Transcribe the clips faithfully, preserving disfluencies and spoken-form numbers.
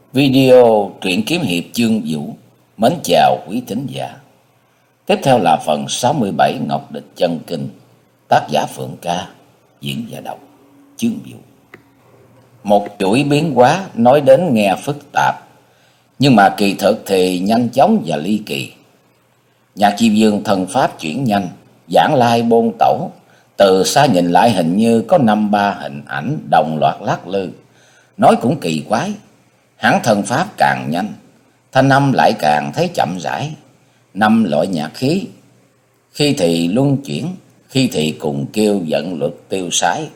Video truyện kiếm hiệp chương Vũ. Mến chào quý thính giả. Tiếp theo là phần sáu mươi bảy Ngọc Địch Chân Kinh. Tác giả Phượng Ca. Diễn giả đọc chương Vũ. Một chuỗi biến hóa nói đến nghe phức tạp, nhưng mà kỳ thực thì nhanh chóng và ly kỳ. Nhạc Chi Dương thần pháp chuyển nhanh, giảng lai bôn tẩu. Từ xa nhìn lại hình như có năm ba hình ảnh đồng loạt lắc lư. Nói cũng kỳ quái, hắn thần pháp càng nhanh, thanh âm lại càng thấy chậm rãi. Năm loại nhạc khí, khi thì luân chuyển, khi thì cùng kêu giận luật tiêu sái.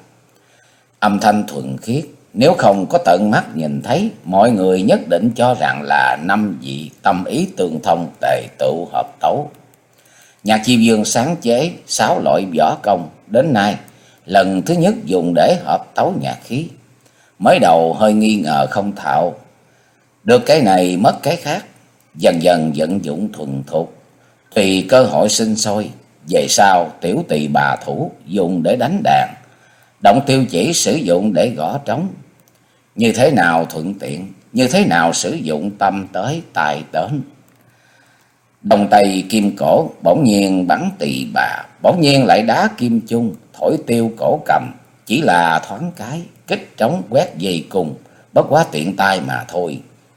Âm thanh thuần khiết, nếu không có tận mắt nhìn thấy, mọi người nhất định cho rằng là năm vị tâm ý tương thông tề tụ hợp tấu. Nhạc Chi Dương sáng chế sáu loại võ công, đến nay lần thứ nhất dùng để hợp tấu nhạc khí. Mới đầu hơi nghi ngờ không thạo, được cái này mất cái khác, dần dần vận dụng thuần thục, tùy cơ hội sinh sôi. Về sau tiểu tỳ bà thủ dùng để đánh đàn, động tiêu chỉ sử dụng để gõ trống. Như thế nào thuận tiện, như thế nào sử dụng tâm tới tài đến. Đồng tay kim cổ bỗng nhiên bắn tỳ bà, bỗng nhiên lại đá kim chung, thổi tiêu cổ cầm. Chỉ là thoáng cái, kích trống quét dây cùng, bất quá tiện tay mà thôi.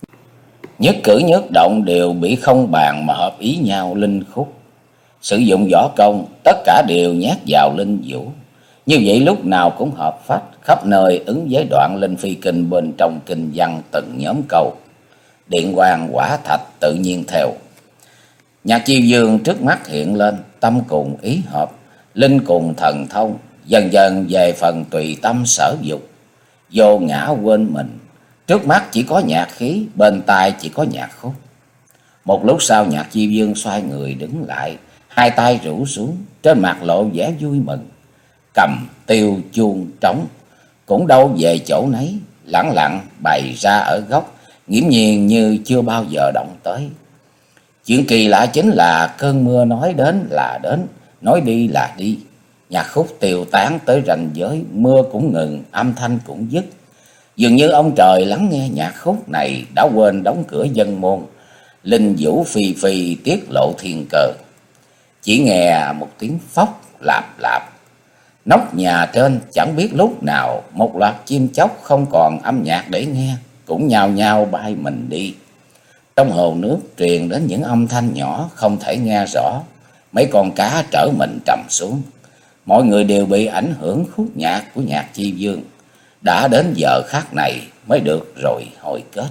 Nhất cử nhất động đều bị không bàn mà hợp ý nhau linh khúc. Sử dụng võ công, tất cả đều nhét vào linh vũ. Như vậy lúc nào cũng hợp phách, khắp nơi ứng với đoạn linh phi kinh bên trong kinh văn từng nhóm câu. Điện quang quả thạch tự nhiên theo. Nhạc Chi Dương trước mắt hiện lên, tâm cùng ý hợp, linh cùng thần thông, dần dần về phần tùy tâm sở dục, vô ngã quên mình. Trước mắt chỉ có nhạc khí, bên tai chỉ có nhạc khúc. Một lúc sau Nhạc Chi Dương xoay người đứng lại, hai tay rũ xuống, trên mặt lộ vẻ vui mừng. Cầm tiêu chuông trống cũng đâu về chỗ nấy, lẳng lặng bày ra ở góc, nghiễm nhiên như chưa bao giờ động tới. Chuyện kỳ lạ chính là cơn mưa nói đến là đến, nói đi là đi. Nhạc khúc tiêu tán tới ranh giới, mưa cũng ngừng, âm thanh cũng dứt. Dường như ông trời lắng nghe nhạc khúc này đã quên đóng cửa dân môn. Linh vũ phi phi tiết lộ thiên cơ. Chỉ nghe một tiếng phóc lạp lạp. Nóc nhà trên chẳng biết lúc nào một loạt chim chóc không còn âm nhạc để nghe, cũng nhao nhao bay mình đi. Trong hồ nước truyền đến những âm thanh nhỏ không thể nghe rõ. Mấy con cá trở mình trầm xuống. Mọi người đều bị ảnh hưởng khúc nhạc của Nhạc Chi Dương. Đã đến giờ khắc này mới được rồi hồi kết.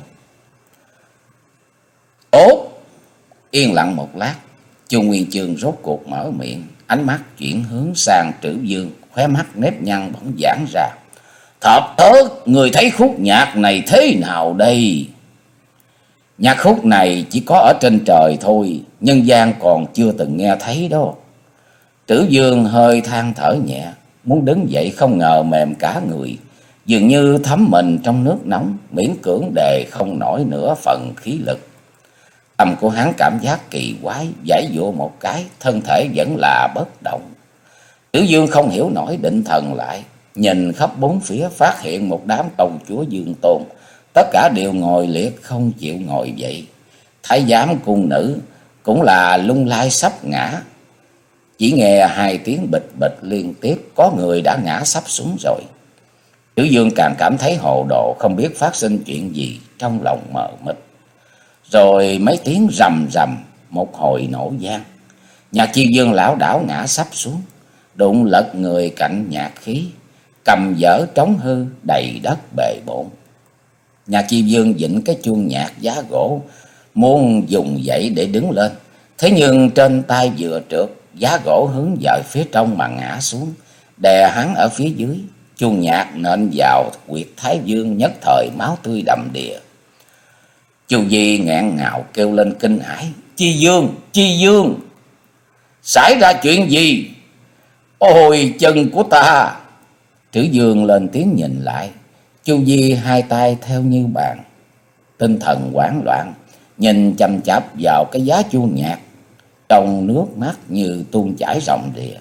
Tốt! Yên lặng một lát, Chu Nguyên Chương rốt cuộc mở miệng, ánh mắt chuyển hướng sang Trữ Dương, khóe mắt nếp nhăn bỗng giãn ra. Thập Thất, người thấy khúc nhạc này thế nào đây? Nhạc khúc này chỉ có ở trên trời thôi, nhân gian còn chưa từng nghe thấy đó. Trữ Dương hơi than thở nhẹ, muốn đứng dậy không ngờ mềm cả người, dường như thấm mình trong nước nóng, miễn cưỡng đề không nổi nửa phần khí lực. Tâm của hắn cảm giác kỳ quái, giãy giụa một cái, thân thể vẫn là bất động. Trữ Dương không hiểu nổi, định thần lại, nhìn khắp bốn phía phát hiện một đám công chúa Dương Tôn, tất cả đều ngồi liệt không chịu ngồi dậy. Thái giám cung nữ cũng là lung lay sắp ngã. Chỉ nghe hai tiếng bịch bịch liên tiếp, có người đã ngã sắp xuống rồi. Trữ Dương càng cảm thấy hồ đồ, không biết phát sinh chuyện gì, trong lòng mờ mịt. Rồi mấy tiếng rầm rầm, một hồi nổ vang. Nhạc Chi Dương lảo đảo ngã sắp xuống, đụng lật người cạnh nhạc khí, cầm dở trống hư đầy đất bề bộn. Nhạc Chi Dương vịnh cái chuông nhạc giá gỗ, muốn dùng dậy để đứng lên. Thế nhưng trên tay vừa trượt, giá gỗ hướng về phía trong mà ngã xuống, đè hắn ở phía dưới. Chuông nhạc nện vào huyệt thái dương, nhất thời máu tươi đầm đìa. Chu Di nghẹn ngào kêu lên kinh hãi. Chi Dương, Chi Dương, xảy ra chuyện gì? Ôi chân của ta! Trữ Dương lên tiếng nhìn lại. Chu Di hai tay theo như bàn, tinh thần hoảng loạn, nhìn chăm chạp vào cái giá chuông nhạc, trong nước mắt như tuôn chảy ròng rìa.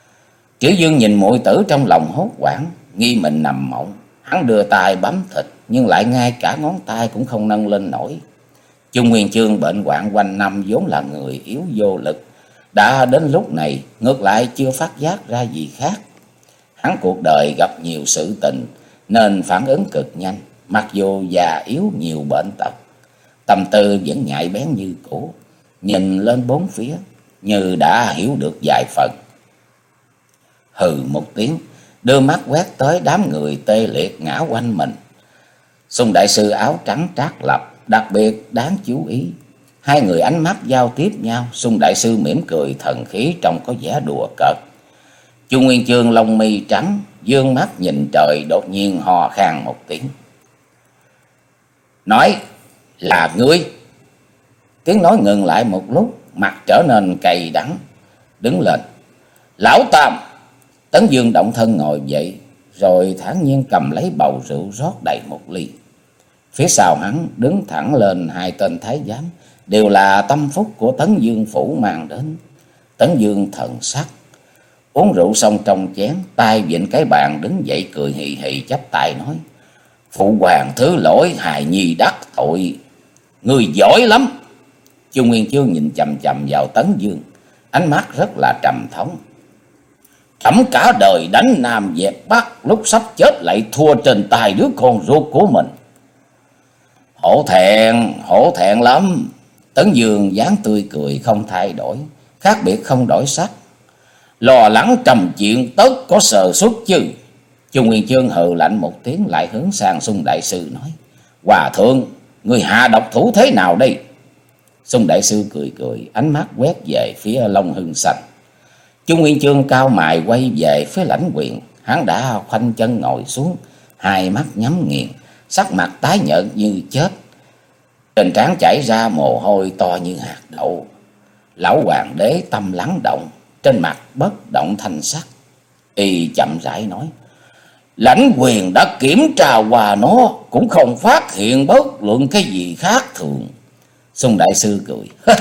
Trữ Dương nhìn muội tử trong lòng hốt hoảng, nghi mình nằm mộng. Hắn đưa tay bấm thịt, nhưng lại ngay cả ngón tay cũng không nâng lên nổi. Chu Nguyên Chương bệnh hoạn quanh năm vốn là người yếu vô lực, đã đến lúc này ngược lại chưa phát giác ra gì khác. Hắn cuộc đời gặp nhiều sự tình nên phản ứng cực nhanh, mặc dù già yếu nhiều bệnh tật, tâm tư vẫn nhạy bén như cũ, nhìn lên bốn phía như đã hiểu được vài phần. Hừ một tiếng, đưa mắt quét tới đám người tê liệt ngã quanh mình. Xung đại sư áo trắng Trác Lập đặc biệt đáng chú ý. Hai người ánh mắt giao tiếp nhau, Xung đại sư mỉm cười thần khí trông có vẻ đùa cợt. Chu Nguyên Chương lông mi trắng, dương mắt nhìn trời, đột nhiên hò khan một tiếng. Nói là ngươi. Tiếng nói ngừng lại một lúc, mặt trở nên cay đắng, đứng lên. Lão Tam. Tấn Dương động thân ngồi dậy, rồi thản nhiên cầm lấy bầu rượu rót đầy một ly. Phía sau hắn đứng thẳng lên hai tên thái giám, đều là tâm phúc của Tấn Dương phủ mang đến. Tấn Dương thần sắc, uống rượu xong trong chén, tay vịn cái bàn đứng dậy cười hì hì chắp tay nói: Phụ hoàng thứ lỗi, hài nhi đắc tội. Người giỏi lắm. Chu Nguyên Chương nhìn chằm chằm vào Tấn Dương, ánh mắt rất là trầm thống. Trẫm cả đời đánh Nam dẹp Bắc, lúc sắp chết lại thua trên tay đứa con ruột của mình. Hổ thẹn, hổ thẹn lắm. Tấn Dương dáng tươi cười không thay đổi, khác biệt không đổi sắc. Lo lắng trầm chuyện tất có sờ xuất chứ. Chu Nguyên Chương hừ lạnh một tiếng, lại hướng sang Xung đại sư nói: Hòa thượng, người hạ độc thủ thế nào đây? Xung đại sư cười cười, ánh mắt quét về phía Long Hưng Xanh. Chu Nguyên Chương cao mày quay về phía Lãnh Quyền, hắn đã khoanh chân ngồi xuống, hai mắt nhắm nghiền, sắc mặt tái nhợt như chết, trên trán chảy ra mồ hôi to như hạt đậu. Lão hoàng đế tâm lắng động, trên mặt bất động thanh sắc. Y chậm rãi nói: Lãnh Quyền đã kiểm tra qua nó, cũng không phát hiện bất luận cái gì khác thường. Xung đại sư cười.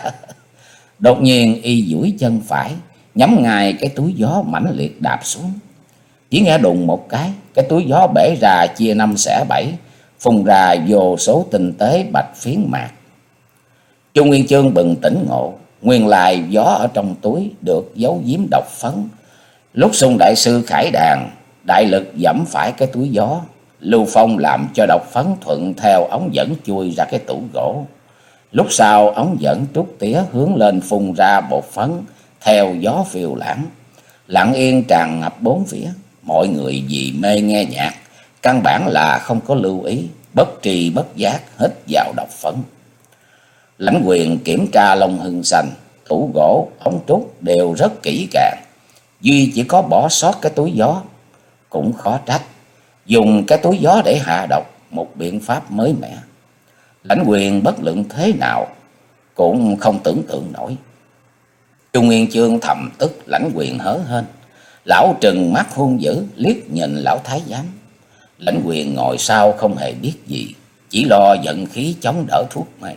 Đột nhiên y duỗi chân phải, nhắm ngay cái túi gió mãnh liệt đạp xuống. Chỉ nghe đùng một cái, cái túi gió bể ra chia năm xẻ bảy, phun ra vô số tinh tế bạch phiến mạc. Chu Nguyên Chương bừng tỉnh ngộ, nguyên lai gió ở trong túi được giấu giếm độc phấn. Lúc Xung đại sư khải đàn, đại lực giẫm phải cái túi gió, Lưu Phong làm cho độc phấn thuận theo ống dẫn chui ra cái tủ gỗ. Lúc sau ống dẫn trút tía hướng lên phun ra bột phấn theo gió phiêu lãng, lặng yên tràn ngập bốn phía. Mọi người vì mê nghe nhạc, căn bản là không có lưu ý, bất tri bất giác hít vào độc phấn. Lãnh Quyền kiểm tra Long Hưng Xanh, tủ gỗ, ống trút đều rất kỹ càng, duy chỉ có bỏ sót cái túi gió. Cũng khó trách, dùng cái túi gió để hạ độc, một biện pháp mới mẻ. Lãnh Quyền bất luận thế nào cũng không tưởng tượng nổi. Chu Nguyên Chương thầm tức, Lãnh Quyền hớ hênh. Lão trừng mắt hung dữ liếc nhìn lão thái giám. Lãnh Quyền ngồi sau không hề biết gì, chỉ lo giận khí chống đỡ thuốc mê.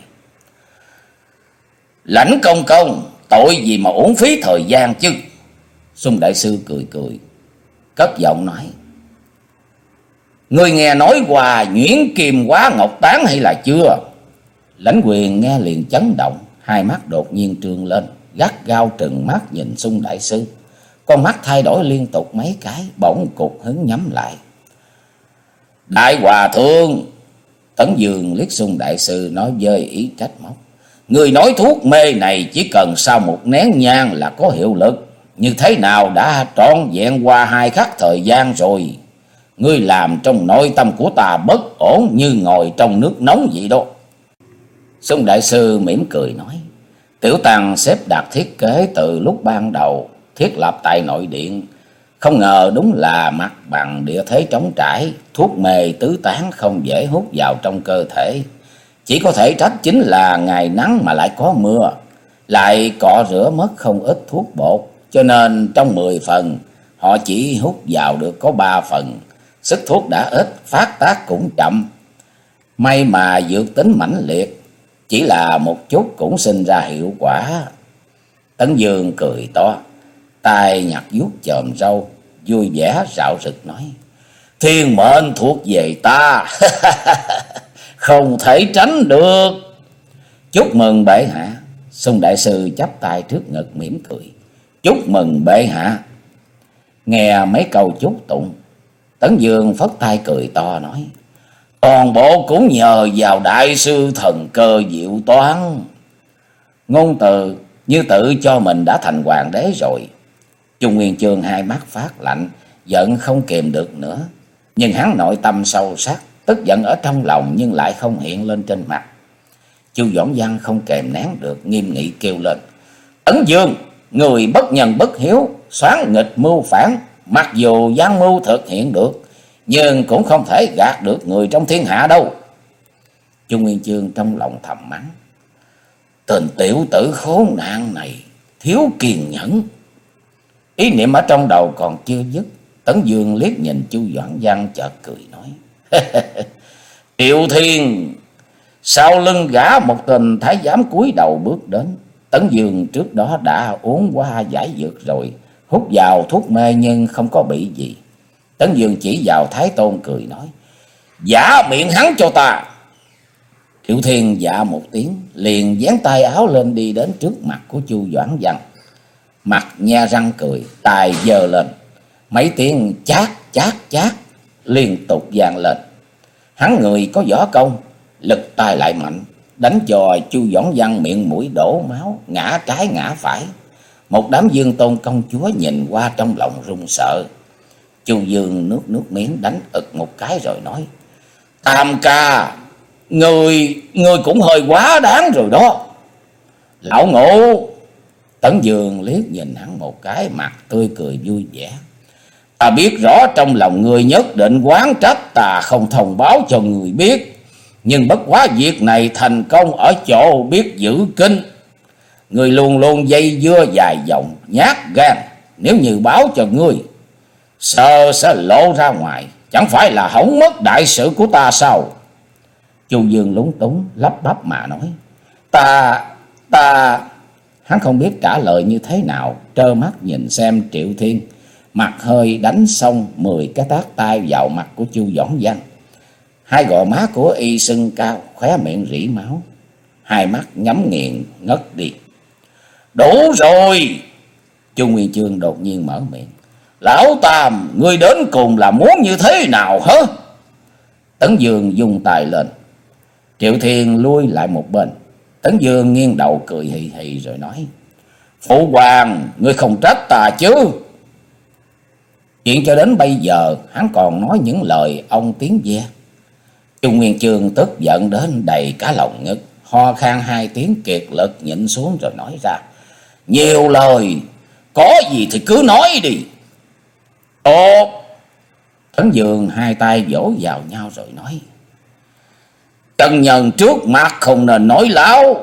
Lãnh công công, tội gì mà uổng phí thời gian chứ? Xung đại sư cười cười, cất giọng nói: Ngươi nghe nói qua nhuyễn kim hóa ngọc tán hay là chưa? Lãnh Quyền nghe liền chấn động, hai mắt đột nhiên trương lên, gắt gao trừng mắt nhìn Xung đại sư. Con mắt thay đổi liên tục mấy cái, bỗng cục hứng nhắm lại. Đại hòa thượng, Tấn Dương liếc Xung đại sư nói với ý trách móc: Người nói thuốc mê này chỉ cần sau một nén nhang là có hiệu lực, như thế nào đã trọn vẹn qua hai khắc thời gian rồi. Ngươi làm trong nội tâm của ta bất ổn, như ngồi trong nước nóng vậy đó. Xung đại sư mỉm cười nói: Tiểu tăng xếp đặt thiết kế từ lúc ban đầu thiết lập tại nội điện, không ngờ đúng là mặt bằng địa thế trống trải, thuốc mê tứ tán không dễ hút vào trong cơ thể. Chỉ có thể trách chính là ngày nắng mà lại có mưa, lại cọ rửa mất không ít thuốc bột, cho nên trong mười phần họ chỉ hút vào được có ba phần. Sức thuốc đã ít, phát tác cũng chậm. May mà dược tính mãnh liệt, chỉ là một chút cũng sinh ra hiệu quả. Tấn Dương cười to, tay nhặt vuốt chòm râu, vui vẻ rạo rực nói: Thiên mệnh thuộc về ta, không thể tránh được. Chúc mừng bệ hạ. Sung đại sư chắp tay trước ngực mỉm cười. Chúc mừng bệ hạ. Nghe mấy câu chúc tụng, Tấn Dương phất tay cười to nói: toàn bộ cũng nhờ vào đại sư thần cơ diệu toán. Ngôn từ như tự cho mình đã thành hoàng đế rồi. Trung Nguyên Chương hai mắt phát lạnh, giận không kìm được nữa. Nhưng hắn nội tâm sâu sắc, tức giận ở trong lòng nhưng lại không hiện lên trên mặt. Chu Doãn Văn không kềm nén được, nghiêm nghị kêu lên: Tấn Dương, người bất nhân bất hiếu, soán nghịch mưu phản. Mặc dù gian mưu thực hiện được, nhưng cũng không thể gạt được người trong thiên hạ đâu. Trung Nguyên Chương trong lòng thầm mắng: tên tiểu tử khốn nạn này thiếu kiên nhẫn. Ý niệm ở trong đầu còn chưa dứt, Tấn Dương liếc nhìn Chu Doãn Văn chợt cười nói: Triệu Thiên. Sau lưng gã một tên thái giám cúi đầu bước đến. Tấn Dương trước đó đã uống qua giải dược rồi, hút vào thuốc mê nhưng không có bị gì. Tấn Dương chỉ vào Thái Tôn cười nói: giả miệng hắn cho ta. Triệu Thiên dạ một tiếng, liền dán tay áo lên đi đến trước mặt của Chu Doãn Văn. Mặt nhe răng cười, tài giơ lên, mấy tiếng chát chát chát liên tục vang lên. Hắn người có võ công, lực tay lại mạnh, đánh cho Chu Doãn Văn miệng mũi đổ máu, ngã trái ngã phải. Một đám Dương Tôn công chúa nhìn qua trong lòng run sợ. Chu Dương nước nước miếng đánh ực một cái rồi nói: Tam ca, người người cũng hơi quá đáng rồi đó. Lão Ngũ. Tấn Dương liếc nhìn hắn một cái, mặt tươi cười vui vẻ: ta biết rõ trong lòng người nhất định oán trách ta không thông báo cho người biết, nhưng bất quá việc này thành công ở chỗ biết giữ kinh. Người luôn luôn dây dưa dài dòng, nhát gan, nếu như báo cho ngươi, sợ sẽ lộ ra ngoài, chẳng phải là hỏng mất đại sự của ta sao? Chu Dương lúng túng lắp bắp mà nói: Ta, ta... Hắn không biết trả lời như thế nào, trơ mắt nhìn xem Triệu Thiên mặt hơi đánh xong mười cái tát tay vào mặt của Chu Doãn Văn. Hai gò má của y sưng cao, khóe miệng rỉ máu, hai mắt nhắm nghiền ngất đi. Đủ rồi. Chu Nguyên Chương đột nhiên mở miệng: Lão Tam, ngươi đến cùng là muốn như thế nào hả? Tấn Dương dùng tay lên. Triệu Thiên lui lại một bên. Tấn Dương nghiêng đầu cười hì hì rồi nói: Phụ hoàng, ngươi không trách ta chứ? Chuyện cho đến bây giờ hắn còn nói những lời ông tiếng ve. Chu Nguyên Chương tức giận đến đầy cả lòng ngực, ho khan hai tiếng kiệt lực nhịn xuống rồi nói ra: Nhiều lời, có gì thì cứ nói đi. Tốt. Tấn Dương hai tay vỗ vào nhau rồi nói: Trần nhân trước mặt không nên nói láo.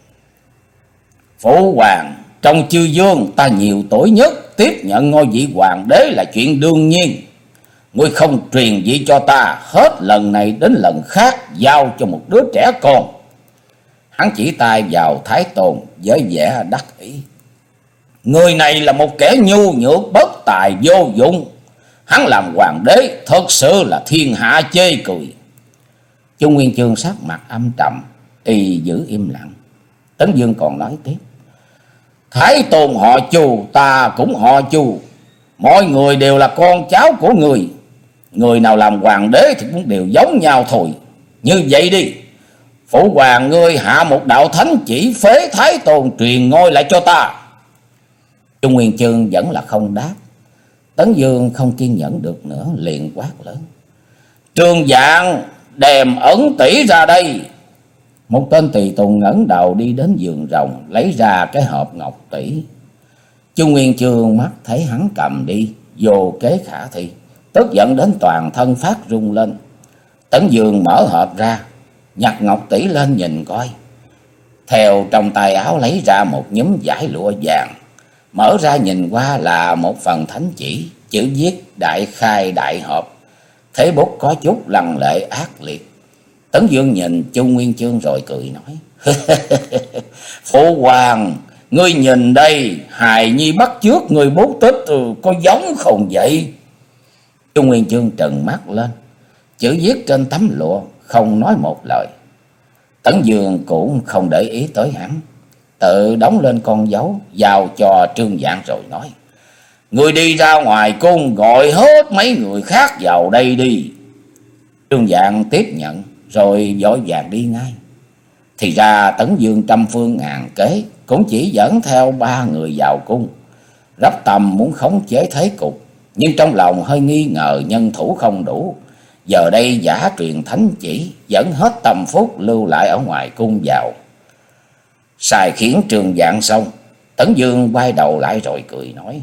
Phụ hoàng, trong chư vương ta nhiều tuổi nhất, tiếp nhận ngôi vị hoàng đế là chuyện đương nhiên. Ngươi không truyền vị cho ta, hết lần này đến lần khác giao cho một đứa trẻ con. Hắn chỉ tay vào Thái Tôn với vẻ đắc ý: Người này là một kẻ nhu nhược bất tài vô dụng. Hắn làm hoàng đế thật sự là thiên hạ chê cười. Chu Nguyên Chương sắc mặt âm trầm, y giữ im lặng. Tấn Dương còn nói tiếp: Thái Tôn họ Chu, ta cũng họ Chu, mọi người đều là con cháu của người. Người nào làm hoàng đế thì cũng đều giống nhau thôi. Như vậy đi, phụ hoàng ngươi hạ một đạo thánh chỉ phế Thái Tôn truyền ngôi lại cho ta. Chu Nguyên Chương vẫn là không đáp. Tấn Dương không kiên nhẫn được nữa, liền quát lớn: Trương Dạng, đem ẩn tỷ ra đây. Một tên tùy tùng ngẩng đầu đi đến giường rồng, lấy ra cái hộp ngọc tỷ. Chu Nguyên Chương mắt thấy hắn cầm đi, vô kế khả thi, tức giận đến toàn thân phát rung lên. Tấn Dương mở hộp ra, nhặt ngọc tỷ lên nhìn coi. Theo trong tay áo lấy ra một nhúm vải lụa vàng, mở ra nhìn qua là một phần thánh chỉ, chữ viết đại khai đại hợp, thế bút có chút lăng lệ ác liệt. Tấn Dương nhìn Chu Nguyên Chương rồi cười nói: Phụ hoàng, ngươi nhìn đây, hài nhi bắt chước người bút tích có giống không vậy? Chu Nguyên Chương trừng mắt lên, chữ viết trên tấm lụa không nói một lời. Tấn Dương cũng không để ý tới hắn, tự đóng lên con dấu giao cho Trương Dạng rồi nói: "Người đi ra ngoài cung gọi hết mấy người khác vào đây đi." Trương Dạng tiếp nhận rồi vội vàng đi ngay. Thì ra Tấn Dương trăm phương ngàn kế cũng chỉ dẫn theo ba người vào cung. Rắp Tâm muốn khống chế thế cục, nhưng trong lòng hơi nghi ngờ nhân thủ không đủ. Giờ đây giả truyền thánh chỉ, dẫn hết tâm phúc lưu lại ở ngoài cung vào. Sai khiến Trương Dạng xong, Tấn Dương quay đầu lại rồi cười nói: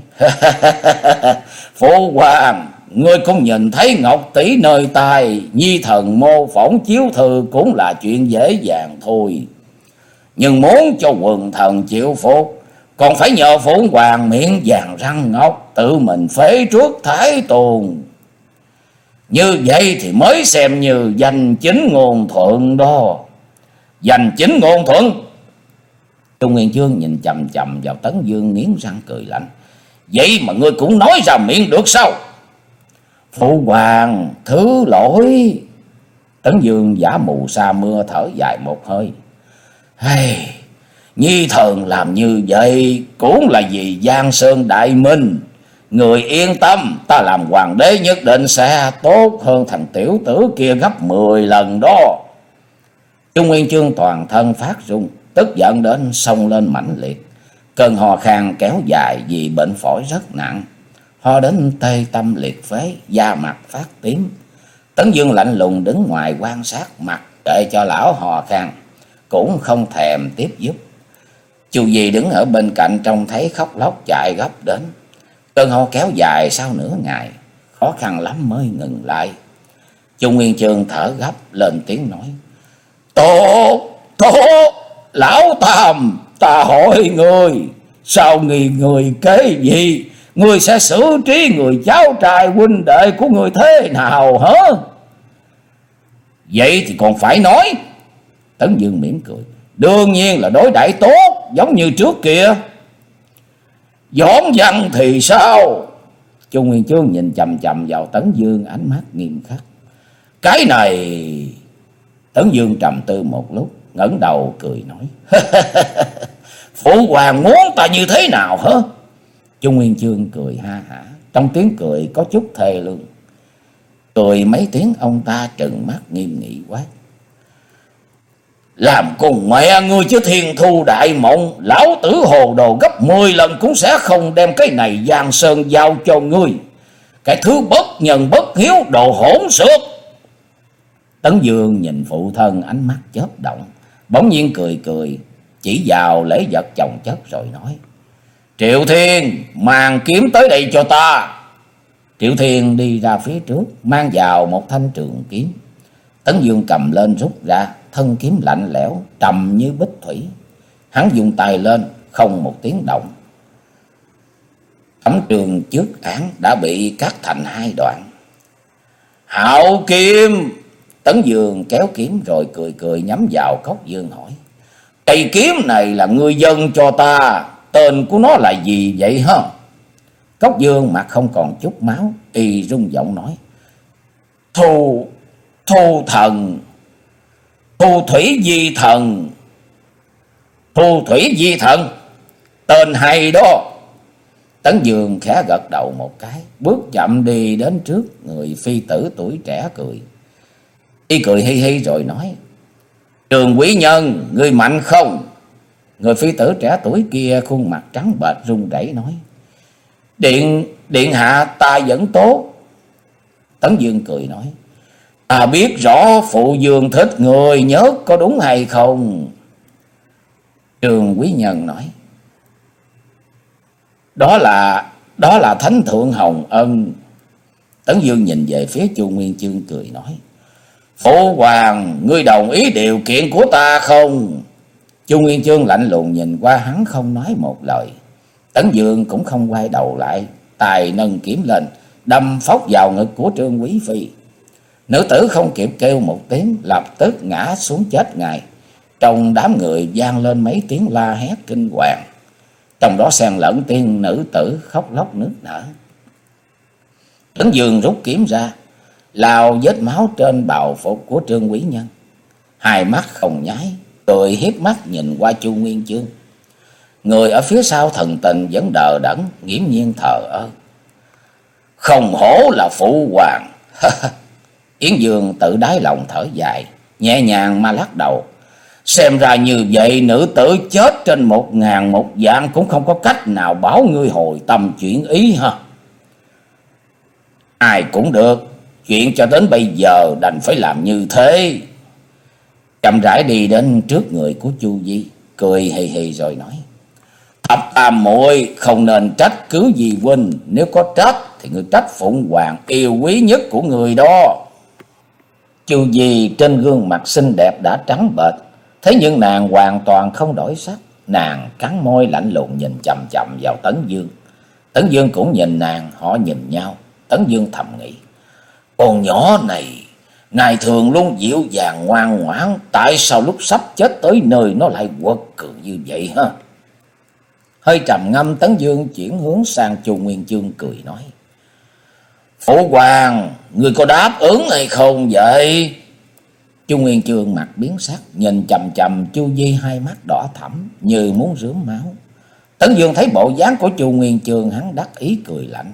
"Phụ hoàng, ngươi cũng nhìn thấy ngọc tỷ nơi tay, nhi thần mô phỏng chiếu thư cũng là chuyện dễ dàng thôi. Nhưng muốn cho quần thần chịu phục, còn phải nhờ phụ hoàng miệng vàng răng ngọc tự mình phế trước Thái Tôn. Như vậy thì mới xem như danh chính ngôn thuận đó." "Danh chính ngôn thuận?" Trung Nguyên Chương nhìn chằm chằm vào Tấn Dương nghiến răng cười lạnh: "Vậy mà ngươi cũng nói ra miệng được sao?" "Phụ hoàng thứ lỗi." Tấn Dương giả mù sa mưa thở dài một hơi: "Hey, nhi thần làm như vậy cũng là vì Giang Sơn đại minh. Người yên tâm, ta làm hoàng đế nhất định sẽ tốt hơn thằng tiểu tử kia gấp mười lần đó." Trung Nguyên Chương toàn thân phát run, tức giận đến xông lên mãnh liệt. Cơn ho khan kéo dài vì bệnh phổi rất nặng, ho đến tê tâm liệt phế, da mặt phát tím. Tấn Dương lạnh lùng đứng ngoài quan sát, mặc kệ cho lão ho khan, cũng không thèm tiếp giúp. Chu Di đứng ở bên cạnh trông thấy khóc lóc chạy gấp đến. Cơn ho kéo dài sau nửa ngày, khó khăn lắm mới ngừng lại. Trung Nguyên Chương thở gấp lên tiếng nói: "Tốt, tốt, lão Tam, ta hỏi ngươi, sao nghi người kế gì? Ngươi sẽ xử trí người cháu trai huynh đệ của ngươi thế nào hả?" "Vậy thì còn phải nói." Tấn Dương mỉm cười: "Đương nhiên là đối đãi tốt, giống như trước kia." "Doãn Văn thì sao?" Trung Nguyên Chương nhìn chằm chằm vào Tấn Dương, ánh mắt nghiêm khắc. "Cái này..." Tấn Dương trầm tư một lúc, ngẩng đầu cười nói: "Phụ hoàng muốn ta như thế nào hả?" Trung Nguyên Chương cười ha hả, trong tiếng cười có chút thê lương. Cười mấy tiếng, ông ta trừng mắt nghiêm nghị quát: "Làm cùng mẹ ngươi chứ thiên thu đại mộng, lão tử hồ đồ gấp mười lần cũng sẽ không đem cái này Giang Sơn giao cho ngươi. Cái thứ bất nhân bất hiếu, đồ hỗn xược." Tấn Dương nhìn phụ thân ánh mắt chớp động, bỗng nhiên cười cười, chỉ vào lễ vật chồng chất rồi nói: "Triệu Thiên, mang kiếm tới đây cho ta." Triệu Thiên đi ra phía trước, mang vào một thanh trường kiếm. Tấn Dương cầm lên rút ra, thân kiếm lạnh lẽo, trầm như bích thủy. Hắn dùng tay lên, không một tiếng động. Tấm trường trước án đã bị cắt thành hai đoạn. "Hạo kiếm." Tấn Dương kéo kiếm rồi cười cười nhắm vào Cốc Dương hỏi: "Cây kiếm này là ngươi dâng cho ta, tên của nó là gì vậy hả?" Cốc Dương mặt không còn chút máu, y rung giọng nói: Thu Thu thần, Thu Thủy Di Thần." "Thu Thủy Di Thần, tên hay đó." Tấn Dương khẽ gật đầu một cái, bước chậm đi đến trước người phi tử tuổi trẻ cười. Y cười hi hi rồi nói: "Trường quý nhân, ngươi mạnh không?" Người phi tử trẻ tuổi kia khuôn mặt trắng bệch run rẩy nói: Điện điện hạ ta vẫn tốt." Tấn Dương cười nói: "Ta biết rõ phụ vương thích người nhớ có đúng hay không?" Trường quý nhân nói: Đó là đó là Thánh Thượng Hồng Ân." Tấn Dương nhìn về phía Chu Nguyên Chương cười nói: "Phụ hoàng, ngươi đồng ý điều kiện của ta không?" Chu Nguyên Chương lạnh lùng nhìn qua hắn không nói một lời. Tấn Dương cũng không quay đầu lại, tài nâng kiếm lên, đâm phóc vào ngực của Trương Quý Phi. Nữ tử không kịp kêu một tiếng, lập tức ngã xuống chết ngay. Trong đám người vang lên mấy tiếng la hét kinh hoàng, trong đó xen lẫn tiếng nữ tử khóc lóc nức nở. Tấn Dương rút kiếm ra, lao vết máu trên bào phục của Trương Quý Nhân. Hai mắt không nháy, cười hiếp mắt nhìn qua Chu Nguyên Chương. Người ở phía sau thần tình vẫn đờ đẫn, nghiễm nhiên thờ ơ. Không hổ là phụ hoàng. Yến Dương tự đáy lòng thở dài, nhẹ nhàng mà lắc đầu. Xem ra như vậy nữ tử chết trên một ngàn một vạn cũng không có cách nào bảo ngươi hồi tâm chuyển ý ha. Ai cũng được, chuyện cho đến bây giờ đành phải làm như thế. Chậm rãi đi đến trước người của Chu Di, cười hì hì rồi nói. Thập tam muội không nên trách cứ gì huynh, nếu có trách thì ngươi trách phụng hoàng yêu quý nhất của người đó. Chu Di trên gương mặt xinh đẹp đã trắng bệch, thế nhưng nàng hoàn toàn không đổi sắc. Nàng cắn môi lạnh lùng nhìn chằm chằm vào Tấn Dương. Tấn Dương cũng nhìn nàng, họ nhìn nhau. Tấn Dương thầm nghĩ, con nhỏ này ngày thường luôn dịu dàng ngoan ngoãn, tại sao lúc sắp chết tới nơi nó lại quật cường như vậy ha? Hơi trầm ngâm, Tấn Dương chuyển hướng sang Chu Nguyên Chương cười nói. Phụ hoàng, người có đáp ứng hay không vậy? Chu Nguyên Chương mặt biến sắc, nhìn chầm chầm Chu Di, hai mắt đỏ thẫm như muốn rướm máu. Tấn Dương thấy bộ dáng của Chu Nguyên Chương, hắn đắc ý cười lạnh.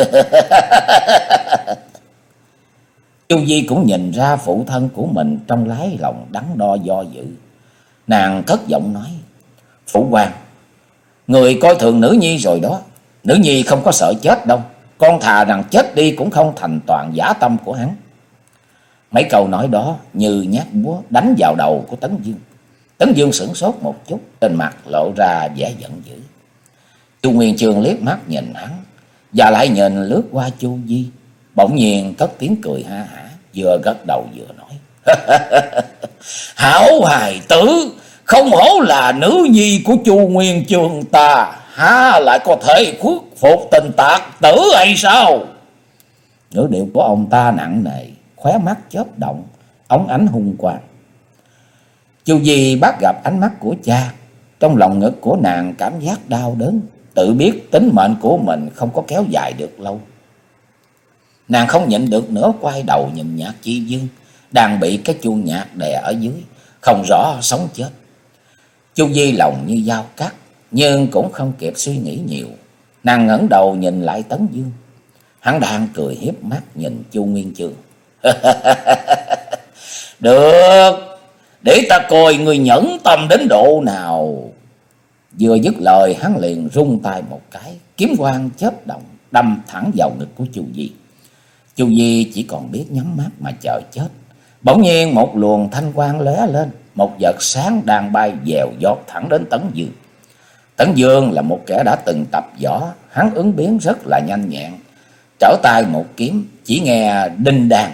Chu Di cũng nhìn ra phụ thân của mình trong lái lòng đắn đo do dự. Nàng cất giọng nói. Phụ hoàng, người coi thường nữ nhi rồi đó. Nữ nhi không có sợ chết đâu. Con thà rằng chết đi cũng không thành toàn dã tâm của hắn. Mấy câu nói đó như nhát búa đánh vào đầu của Tấn Dương. Tấn Dương sửng sốt một chút, trên mặt lộ ra vẻ giận dữ. Chu Nguyên Chương liếc mắt nhìn hắn, và lại nhìn lướt qua Chu Di, bỗng nhiên cất tiếng cười ha hả, vừa gật đầu vừa nói. Hảo hài tử, không hổ là nữ nhi của Chu Nguyên Chương ta, há lại có thể khuất phục tình tạc tử hay sao? Ngữ điệu của ông ta nặng nề, khóe mắt chớp động, óng ánh hung quang. Chu Di bắt gặp ánh mắt của cha, trong lòng ngực của nàng cảm giác đau đớn, tự biết tính mệnh của mình không có kéo dài được lâu. Nàng không nhịn được nữa, quay đầu nhìn Nhạc Chi Dương đang bị cái chuông nhạc đè ở dưới, không rõ sống chết. Chu Di lòng như dao cắt, nhưng cũng không kịp suy nghĩ nhiều. Nàng ngẩng đầu nhìn lại Tấn Dương, hắn đang cười hiếp mắt nhìn Chu Nguyên Chương. Được, để ta coi người nhẫn tâm đến độ nào. Vừa dứt lời, hắn liền rung tay một cái, kiếm quang chớp động đâm thẳng vào ngực của Chu Di. Chu Di chỉ còn biết nhắm mắt mà chờ chết. Bỗng nhiên một luồng thanh quang lóe lên, một vật sáng đang bay dèo dọt thẳng đến Tấn Dương. Tấn Dương là một kẻ đã từng tập võ, hắn ứng biến rất là nhanh nhẹn, trở tay một kiếm, chỉ nghe đinh đàn,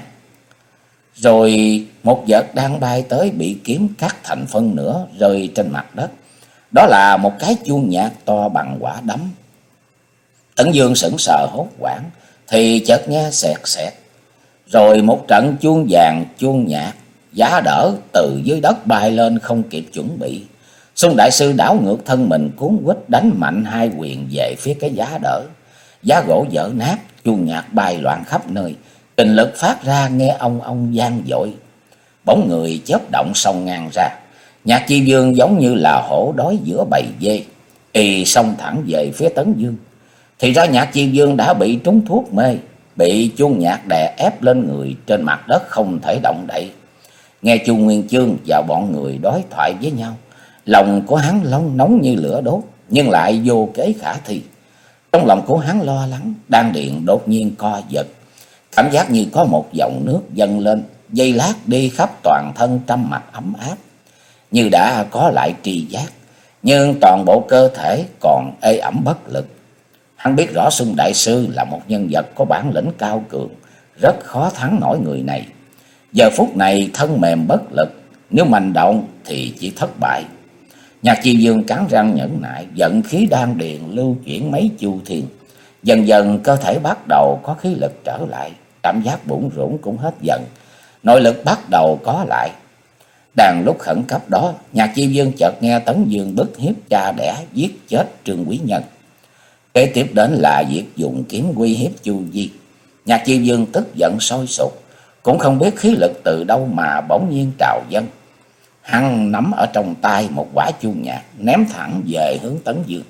rồi một vật đang bay tới bị kiếm cắt thành phân nửa rơi trên mặt đất. Đó là một cái chuông nhạc to bằng quả đấm. Tấn Dương sững sờ hốt hoảng, thì chợt nghe xẹt xẹt, rồi một trận chuông vàng chuông nhạc giá đỡ từ dưới đất bay lên không kịp chuẩn bị. Xung đại sư đảo ngược thân mình, cuốn quýt đánh mạnh hai quyền về phía cái giá đỡ. Giá gỗ vỡ nát, chuông nhạc bay loạn khắp nơi, kình lực phát ra nghe ong ong vang dội. Bóng người chớp động xông ngang ra. Nhạc Chi Dương giống như là hổ đói giữa bầy dê, y xông thẳng về phía Tấn Dương. Thì ra Nhạc Chi Dương đã bị trúng thuốc mê, bị chuông nhạc đè ép lên người, trên mặt đất không thể động đậy. Nghe Chu Nguyên Chương và bọn người đối thoại với nhau, lòng của hắn long nóng như lửa đốt, nhưng lại vô kế khả thi. Trong lòng của hắn lo lắng, đan điền đột nhiên co giật, cảm giác như có một dòng nước dâng lên, giây lát đi khắp toàn thân trăm mạch ấm áp, như đã có lại tri giác, nhưng toàn bộ cơ thể còn ê ẩm bất lực. Hắn biết rõ Xuân Đại Sư là một nhân vật có bản lĩnh cao cường, rất khó thắng nổi người này. Giờ phút này thân mềm bất lực, nếu mạnh động thì chỉ thất bại. Nhạc Chi Dương cắn răng nhẫn nại, vận khí đan điền lưu chuyển mấy chu thiên. Dần dần cơ thể bắt đầu có khí lực trở lại, cảm giác bủn rủn cũng hết dần, nội lực bắt đầu có lại. Đang lúc khẩn cấp đó, Nhạc Chi Dương chợt nghe Tấn Dương bức hiếp cha đẻ, giết chết Trương Quý Nhân. Kế tiếp đến là việc dùng kiếm uy hiếp Chu Di. Nhạc Chi Dương tức giận sôi sục, cũng không biết khí lực từ đâu mà bỗng nhiên trào dâng. Hắn nắm ở trong tay một quả chuông nhạc, ném thẳng về hướng Tấn Dương.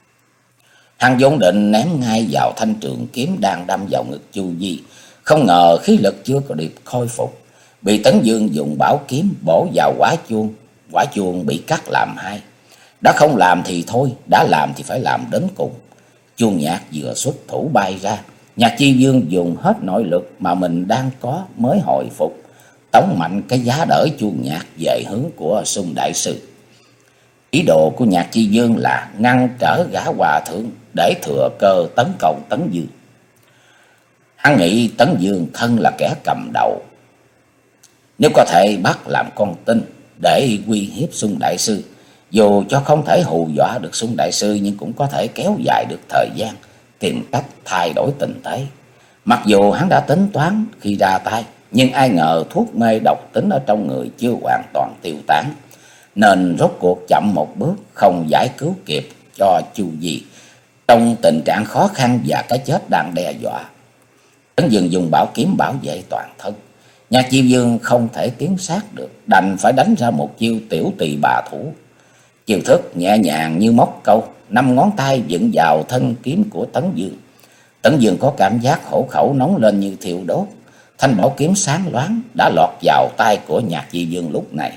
Hắn vốn định ném ngay vào thanh trường kiếm đang đâm vào ngực Chu Di, không ngờ khí lực chưa có kịp khôi phục, bị Tấn Dương dùng bảo kiếm bổ vào quả chuông. Quả chuông bị cắt làm hai. Đã không làm thì thôi, đã làm thì phải làm đến cùng. Chuông nhạc vừa xuất thủ bay ra, Nhạc Chi Dương dùng hết nội lực mà mình đang có mới hồi phục, tống mạnh cái giá đỡ chuông nhạc về hướng của Xung đại sư. Ý đồ của Nhạc Chi Dương là ngăn trở gã hòa thượng để thừa cơ tấn công Tấn Dương. Hắn nghĩ Tấn Dương thân là kẻ cầm đầu, nếu có thể bắt làm con tin để uy hiếp Xung đại sư, dù cho không thể hù dọa được Xung đại sư nhưng cũng có thể kéo dài được thời gian, tìm cách thay đổi tình thế. Mặc dù hắn đã tính toán khi ra tay, nhưng ai ngờ thuốc mê độc tính ở trong người chưa hoàn toàn tiêu tán, nên rốt cuộc chậm một bước, không giải cứu kịp cho Chu Di trong tình trạng khó khăn và cái chết đang đe dọa. Tấn Dương dùng bảo kiếm bảo vệ toàn thân. Nhạc Chi Dương không thể tiến sát được, đành phải đánh ra một chiêu tiểu tỳ bà thủ. Chiêu thức nhẹ nhàng như móc câu, năm ngón tay dựng vào thân kiếm của Tấn Dương. Tấn Dương có cảm giác hổ khẩu nóng lên như thiêu đốt. Thanh bảo kiếm sáng loáng đã lọt vào tay của Nhạc Chi Dương lúc này.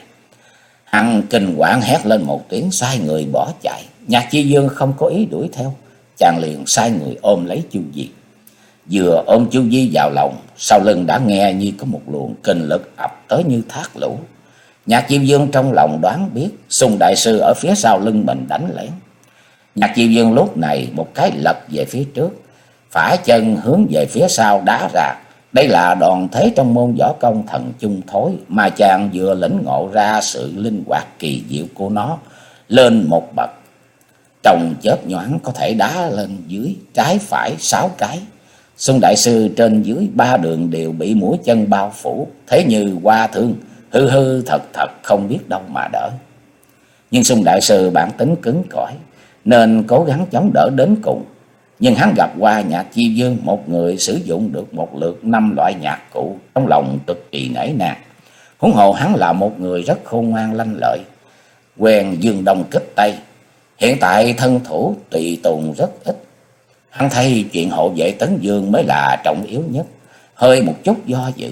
Hắn kinh hoàng hét lên một tiếng, xoay người bỏ chạy. Nhạc Chi Dương không có ý đuổi theo, chàng liền sai người ôm lấy Chu Di. Vừa ôm Chu Di vào lòng, sau lưng đã nghe như có một luồng kinh lực ập tới như thác lũ. Nhạc Chi Dương trong lòng đoán biết Xung đại sư ở phía sau lưng mình đánh lén. Nhạc Chi Dương lúc này một cái lật về phía trước, phải chân hướng về phía sau đá ra. Đây là đòn thế trong môn võ công thần chung thối mà chàng vừa lĩnh ngộ ra sự linh hoạt kỳ diệu của nó lên một bậc. Trong chớp nhoáng có thể đá lên dưới trái phải sáu cái. Xung đại sư trên dưới ba đường đều bị mũi chân bao phủ, thế như hoa thương, hư hư thật thật không biết đâu mà đỡ. Nhưng Xung đại sư bản tính cứng cỏi nên cố gắng chống đỡ đến cùng. Nhưng hắn gặp qua Nhạc Chi Dương, một người sử dụng được một lượt năm loại nhạc cụ, trong lòng cực kỳ nể nang. Huống hồ hắn là một người rất khôn ngoan lanh lợi, quen dương đông kích tây. Hiện tại thân thủ tùy tùng rất ít. Hắn thấy chuyện hộ vệ Tấn Dương mới là trọng yếu nhất, hơi một chút do dự.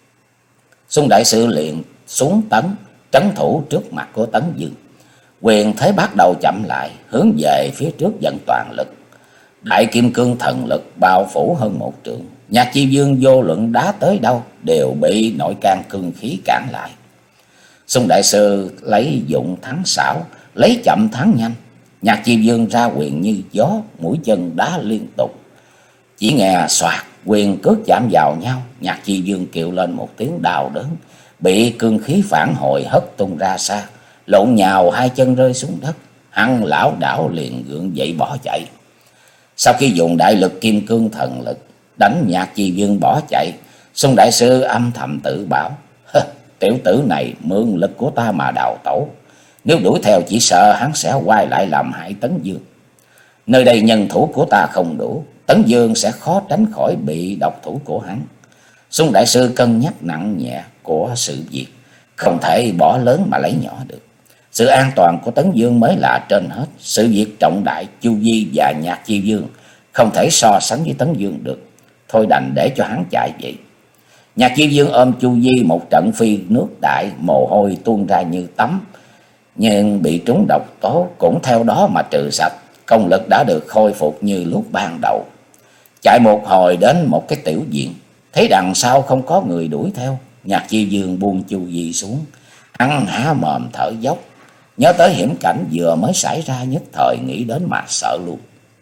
Xung đại sư liền xuống tấn, trấn thủ trước mặt của Tấn Dương. Quyền thế bắt đầu chậm lại, hướng về phía trước dẫn toàn lực. Đại kim cương thần lực bao phủ hơn một trượng. Nhạc Chi Dương vô luận đá tới đâu đều bị nội can cương khí cản lại. Xung đại sư lấy dụng thắng xảo, lấy chậm thắng nhanh. Nhạc Chi Dương ra quyền như gió, mũi chân đá liên tục. Chỉ nghe xoạt, quyền cước chạm vào nhau. Nhạc Chi Dương kêu lên một tiếng đau đớn, bị cương khí phản hồi hất tung ra xa, lộn nhào hai chân rơi xuống đất. Hắn lảo đảo liền gượng dậy bỏ chạy. Sau khi dùng đại lực kim cương thần lực đánh Nhạc Chi Dương bỏ chạy, Xung đại sư âm thầm tự bảo: tiểu tử này mượn lực của ta mà đào tẩu, nếu đuổi theo chỉ sợ hắn sẽ quay lại làm hại Tấn Dương. Nơi đây nhân thủ của ta không đủ, Tấn Dương sẽ khó tránh khỏi bị độc thủ của hắn. Xung đại sư cân nhắc nặng nhẹ của sự việc, không thể bỏ lớn mà lấy nhỏ được. Sự an toàn của Tấn Dương mới là trên hết. Sự việc trọng đại, Chu Di và Nhạc Chi Dương không thể so sánh với Tấn Dương được. Thôi đành để cho hắn chạy vậy. Nhạc Chi Dương ôm Chu Di một trận phi nước đại, mồ hôi tuôn ra như tắm. Nhưng bị trúng độc tố cũng theo đó mà trừ sạch, công lực đã được khôi phục như lúc ban đầu. Chạy một hồi đến một cái tiểu viện, thấy đằng sau không có người đuổi theo. Nhạc Chi Dương buông Chu Di xuống, hắn há mồm thở dốc. Nhớ tới hiểm cảnh vừa mới xảy ra, nhất thời nghĩ đến mà sợ luôn.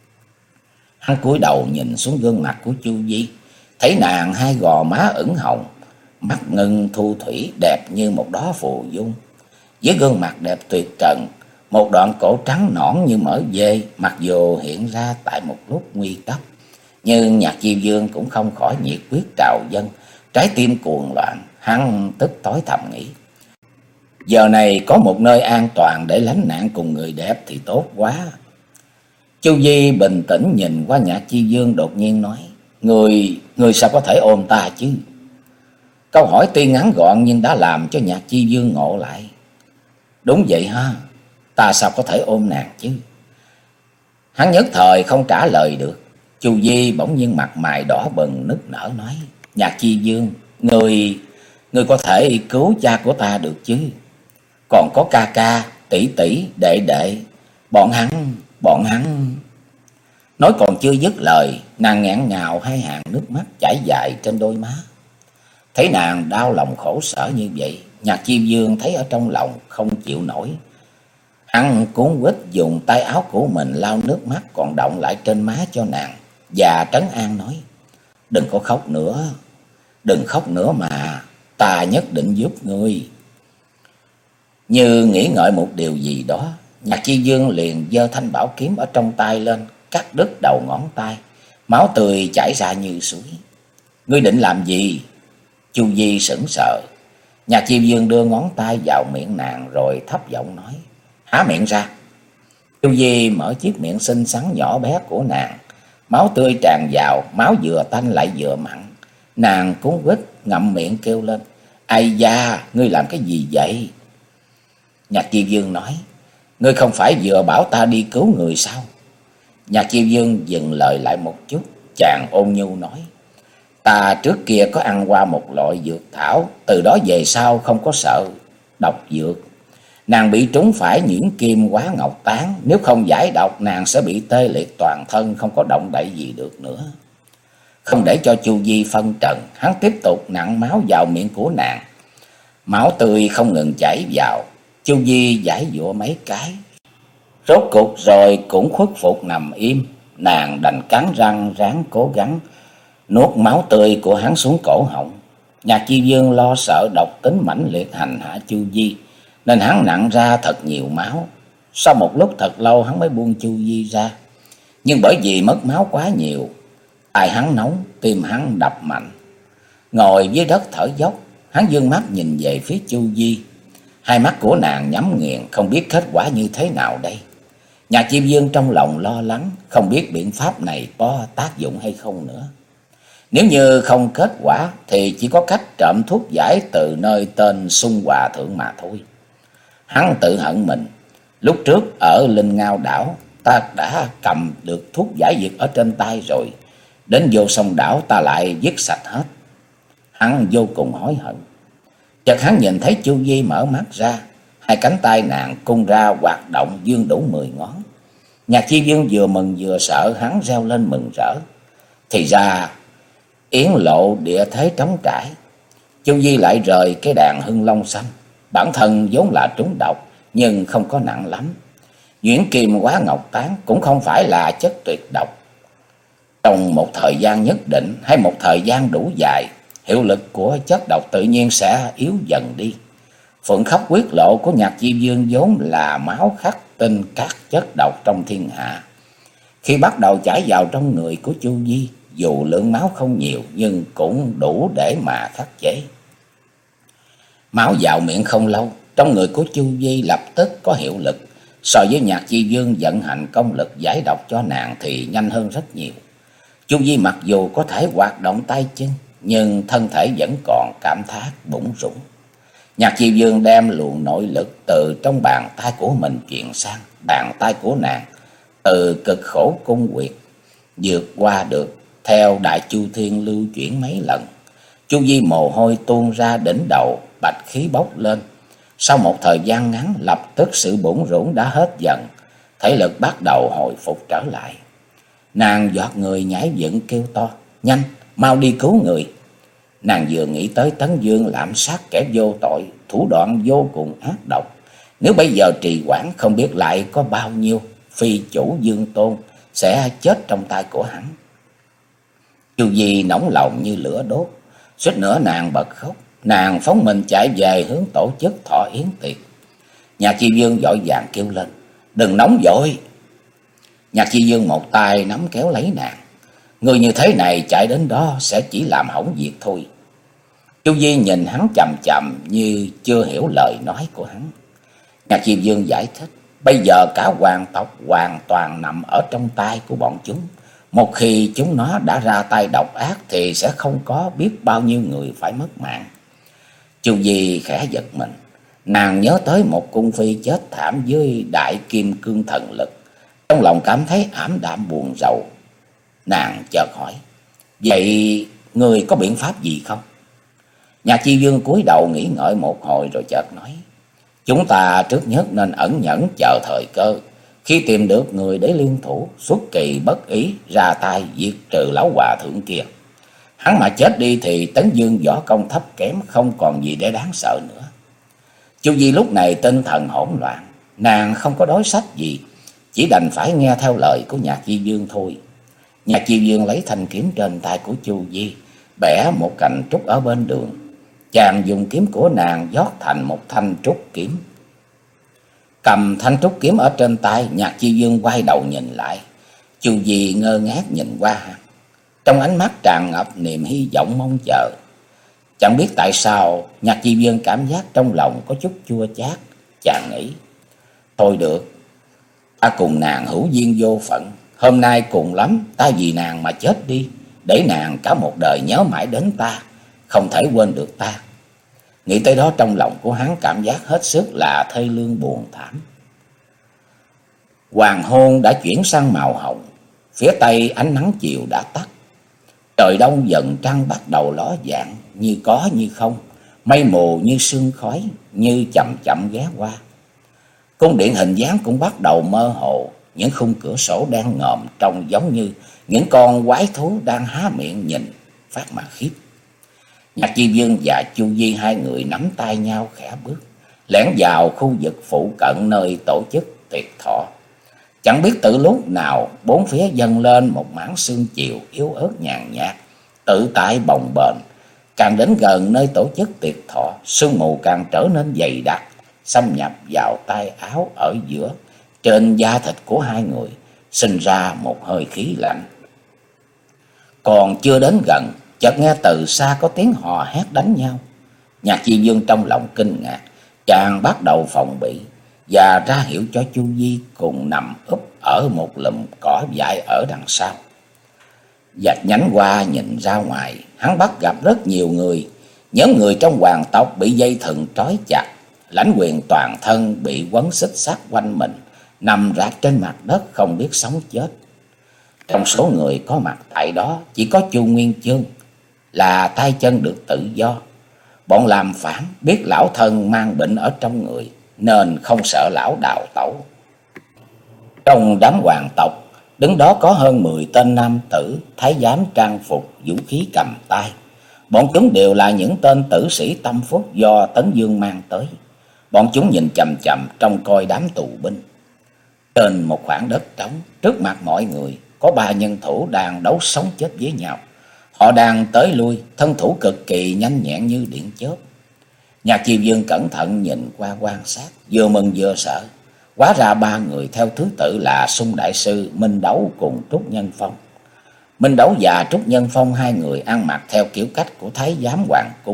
Hắn cúi đầu nhìn xuống gương mặt của Chu Di, thấy nàng hai gò má ửng hồng, mắt ngân thu thủy đẹp như một đóa phù dung. Với gương mặt đẹp tuyệt trần, một đoạn cổ trắng nõn như mỡ dê, mặc dù hiện ra tại một lúc nguy cấp, nhưng Nhạc Chi Dương cũng không khỏi nhiệt huyết trào dâng, trái tim cuồng loạn. Hắn tức tối thầm nghĩ: giờ này có một nơi an toàn để lánh nạn cùng người đẹp thì tốt quá. Chu Di bình tĩnh nhìn qua Nhạc Chi Dương, đột nhiên nói: Người, người sao có thể ôm ta chứ? Câu hỏi tuy ngắn gọn nhưng đã làm cho Nhạc Chi Dương ngộ lại. Đúng vậy ha, ta sao có thể ôm nàng chứ? Hắn nhất thời không trả lời được. Chu Di bỗng nhiên mặt mày đỏ bừng nức nở nói: Nhạc Chi Dương, người, người có thể cứu cha của ta được chứ? Còn có ca ca, tỷ tỷ, đệ đệ, bọn hắn, bọn hắn. Nói còn chưa dứt lời, nàng nghẹn ngào hai hàng nước mắt chảy dài trên đôi má. Thấy nàng đau lòng khổ sở như vậy, Nhạc Chi Dương thấy ở trong lòng không chịu nổi. Hắn cuốn quýt dùng tay áo của mình lau nước mắt còn đọng lại trên má cho nàng, và trấn an nói: Đừng có khóc nữa, đừng khóc nữa mà, ta nhất định giúp ngươi. Như nghĩ ngợi một điều gì đó, Nhạc Chi Dương liền giơ thanh bảo kiếm ở trong tay lên, cắt đứt đầu ngón tay, máu tươi chảy ra như suối. Ngươi định làm gì? Chu Di sững sờ. Nhạc Chi Dương đưa ngón tay vào miệng nàng rồi thấp giọng nói: Há miệng ra. Chu Di mở chiếc miệng xinh xắn nhỏ bé của nàng, máu tươi tràn vào, máu vừa tanh lại vừa mặn. Nàng cuốn quýt ngậm miệng kêu lên: Ai da, ngươi làm cái gì vậy? Nhạc Chi Dương nói: Ngươi không phải vừa bảo ta đi cứu người sao? Nhạc Chi Dương dừng lời lại một chút, chàng ôn nhu nói: Ta trước kia có ăn qua một loại dược thảo, từ đó về sau không có sợ độc dược. Nàng bị trúng phải nhuyễn kim quá ngọc tán, nếu không giải độc nàng sẽ bị tê liệt toàn thân, không có động đậy gì được nữa. Không để cho Chu Di phân trần, hắn tiếp tục nặn máu vào miệng của nàng. Máu tươi không ngừng chảy vào. Chu Di giải dụa mấy cái, rốt cục rồi cũng khuất phục nằm im. Nàng đành cắn răng ráng cố gắng nuốt máu tươi của hắn xuống cổ họng. Nhạc Chi Dương lo sợ độc tính mãnh liệt hành hạ Chu Di, nên hắn nặn ra thật nhiều máu. Sau một lúc thật lâu hắn mới buông Chu Di ra. Nhưng bởi vì mất máu quá nhiều, tai hắn nóng, tim hắn đập mạnh. Ngồi dưới đất thở dốc, hắn dương mắt nhìn về phía Chu Di. Hai mắt của nàng nhắm nghiền, không biết kết quả như thế nào đây. Nhạc Chi Dương trong lòng lo lắng, không biết biện pháp này có tác dụng hay không nữa. Nếu như không kết quả thì chỉ có cách trộm thuốc giải từ nơi tên Xung Hòa Thượng mà thôi. Hắn tự hận mình, lúc trước ở Linh Ngao đảo ta đã cầm được thuốc giải dược ở trên tay rồi, đến vô sông đảo ta lại dứt sạch hết. Hắn vô cùng hối hận. Chợt hắn nhìn thấy Chu Di mở mắt ra, hai cánh tay nàng cung ra hoạt động dương đủ mười ngón. Nhạc Chi Dương vừa mừng vừa sợ, hắn reo lên mừng rỡ. Thì ra yến lộ địa thế trống trải, Chu Di lại rời cái đàn hưng long xanh. Bản thân vốn là trúng độc nhưng không có nặng lắm. Nhuyễn kim quá ngọc tán cũng không phải là chất tuyệt độc. Trong một thời gian nhất định hay một thời gian đủ dài, hiệu lực của chất độc tự nhiên sẽ yếu dần đi. Phượng khóc quyết lộ của Nhạc Chi Dương vốn là máu khắc tinh các chất độc trong thiên hạ. Khi bắt đầu chảy vào trong người của Chu Di, dù lượng máu không nhiều nhưng cũng đủ để mà khắc chế. Máu vào miệng không lâu, trong người của Chu Di lập tức có hiệu lực. So với Nhạc Chi Dương vận hành công lực giải độc cho nàng thì nhanh hơn rất nhiều. Chu Di mặc dù có thể hoạt động tay chân, nhưng thân thể vẫn còn cảm thác bủn rủn. Nhạc Chi Dương đem luồng nội lực từ trong bàn tay của mình chuyển sang bàn tay của nàng, từ cực khổ cung quyệt vượt qua được theo Đại Chu Thiên lưu chuyển mấy lần. Chu Di mồ hôi tuôn ra đỉnh đầu, bạch khí bốc lên. Sau một thời gian ngắn, lập tức sự bủn rủn đã hết dần, thể lực bắt đầu hồi phục trở lại. Nàng giọt người nhảy dựng kêu to: Nhanh, mau đi cứu người. Nàng vừa nghĩ tới Tấn Dương lạm sát kẻ vô tội, thủ đoạn vô cùng ác độc. Nếu bây giờ trì hoãn, không biết lại có bao nhiêu phi chủ Dương Tôn sẽ chết trong tay của hắn. Chu Di nóng lòng như lửa đốt, suýt nữa nàng bật khóc. Nàng phóng mình chạy về hướng tổ chức thọ yến tiệc. Nhạc Chi Dương vội vàng kêu lên: Đừng nóng vội. Nhạc Chi Dương một tay nắm kéo lấy nàng: Người như thế này chạy đến đó sẽ chỉ làm hỏng việc thôi. Chu Di nhìn hắn chằm chằm như chưa hiểu lời nói của hắn. Nhạc Chi Dương giải thích: Bây giờ cả hoàng tộc hoàn toàn nằm ở trong tay của bọn chúng. Một khi chúng nó đã ra tay độc ác thì sẽ không có biết bao nhiêu người phải mất mạng. Chu Di khẽ giật mình. Nàng nhớ tới một cung phi chết thảm dưới đại kim cương thần lực. Trong lòng cảm thấy ảm đạm buồn rầu. Nàng chợt hỏi: vậy người có biện pháp gì không? Nhạc Chi Dương cúi đầu nghĩ ngợi một hồi rồi chợt nói: chúng ta trước nhất nên ẩn nhẫn chờ thời cơ. Khi tìm được người để liên thủ, xuất kỳ bất ý ra tay diệt trừ lão hòa thượng kia. Hắn mà chết đi thì Tấn Dương võ công thấp kém, không còn gì để đáng sợ nữa. Chu Di lúc này tinh thần hỗn loạn, nàng không có đối sách gì, chỉ đành phải nghe theo lời của Nhạc Chi Dương thôi. Nhạc Chi Dương lấy thanh kiếm trên tay của Chu Di, bẻ một cành trúc ở bên đường. Chàng dùng kiếm của nàng dót thành một thanh trúc kiếm. Cầm thanh trúc kiếm ở trên tay, Nhạc Chi Dương quay đầu nhìn lại. Chu Di ngơ ngác nhìn qua hắn, trong ánh mắt tràn ngập niềm hy vọng mong chờ. Chẳng biết tại sao Nhạc Chi Dương cảm giác trong lòng có chút chua chát. Chàng nghĩ: thôi được, ta cùng nàng hữu duyên vô phận, hôm nay cùng lắm ta vì nàng mà chết đi, để nàng cả một đời nhớ mãi đến ta, không thể quên được ta. Nghĩ tới đó trong lòng của hắn cảm giác hết sức là thê lương buồn thảm. Hoàng hôn đã chuyển sang màu hồng, phía tây ánh nắng chiều đã tắt. Trời đông dần trăng bắt đầu ló dạng, như có như không, mây mù như sương khói, như chậm chậm ghé qua. Cung điện hình dáng cũng bắt đầu mơ hồ, những khung cửa sổ đang ngòm trông giống như những con quái thú đang há miệng nhìn, phát mà khiếp. Nhạc Chi Dương và Chu Di hai người nắm tay nhau khẽ bước, lẻn vào khu vực phụ cận nơi tổ chức tiệc thọ. Chẳng biết từ lúc nào bốn phía dâng lên một mảng sương chiều yếu ớt nhàn nhạt, tự tại bồng bềnh. Càng đến gần nơi tổ chức tiệc thọ, sương mù càng trở nên dày đặc, xâm nhập vào tay áo ở giữa, trên da thịt của hai người, sinh ra một hơi khí lạnh. Còn chưa đến gần, chợt nghe từ xa có tiếng hò hét đánh nhau. Nhạc Chi Dương trong lòng kinh ngạc, chàng bắt đầu phòng bị và ra hiệu cho Chu Di cùng nằm úp ở một lùm cỏ dại ở đằng sau. Vạch nhánh qua nhìn ra ngoài, hắn bắt gặp rất nhiều người. Những người trong hoàng tộc bị dây thừng trói chặt, lãnh quyền toàn thân bị quấn xích sắt quanh mình, nằm rạp trên mặt đất không biết sống chết. Trong số người có mặt tại đó chỉ có Chu Nguyên Chương là tay chân được tự do. Bọn làm phản biết lão thân mang bệnh ở trong người nên không sợ lão đào tẩu. Trong đám hoàng tộc, đứng đó có hơn mười tên nam tử, thái giám trang phục, vũ khí cầm tay. Bọn chúng đều là những tên tử sĩ tâm phúc do Tấn Dương mang tới. Bọn chúng nhìn chằm chằm trông coi đám tù binh. Trên một khoảng đất trống, trước mặt mọi người, có ba nhân thủ đang đấu sống chết với nhau. Họ đang tới lui, thân thủ cực kỳ nhanh nhẹn như điện chớp. Nhạc Chi Dương cẩn thận nhìn qua quan sát, vừa mừng vừa sợ. Hóa ra ba người theo thứ tự là Sung Đại Sư, Minh Đấu cùng Trúc Nhân Phong. Minh Đấu và Trúc Nhân Phong hai người ăn mặc theo kiểu cách của thái giám hoàng cung,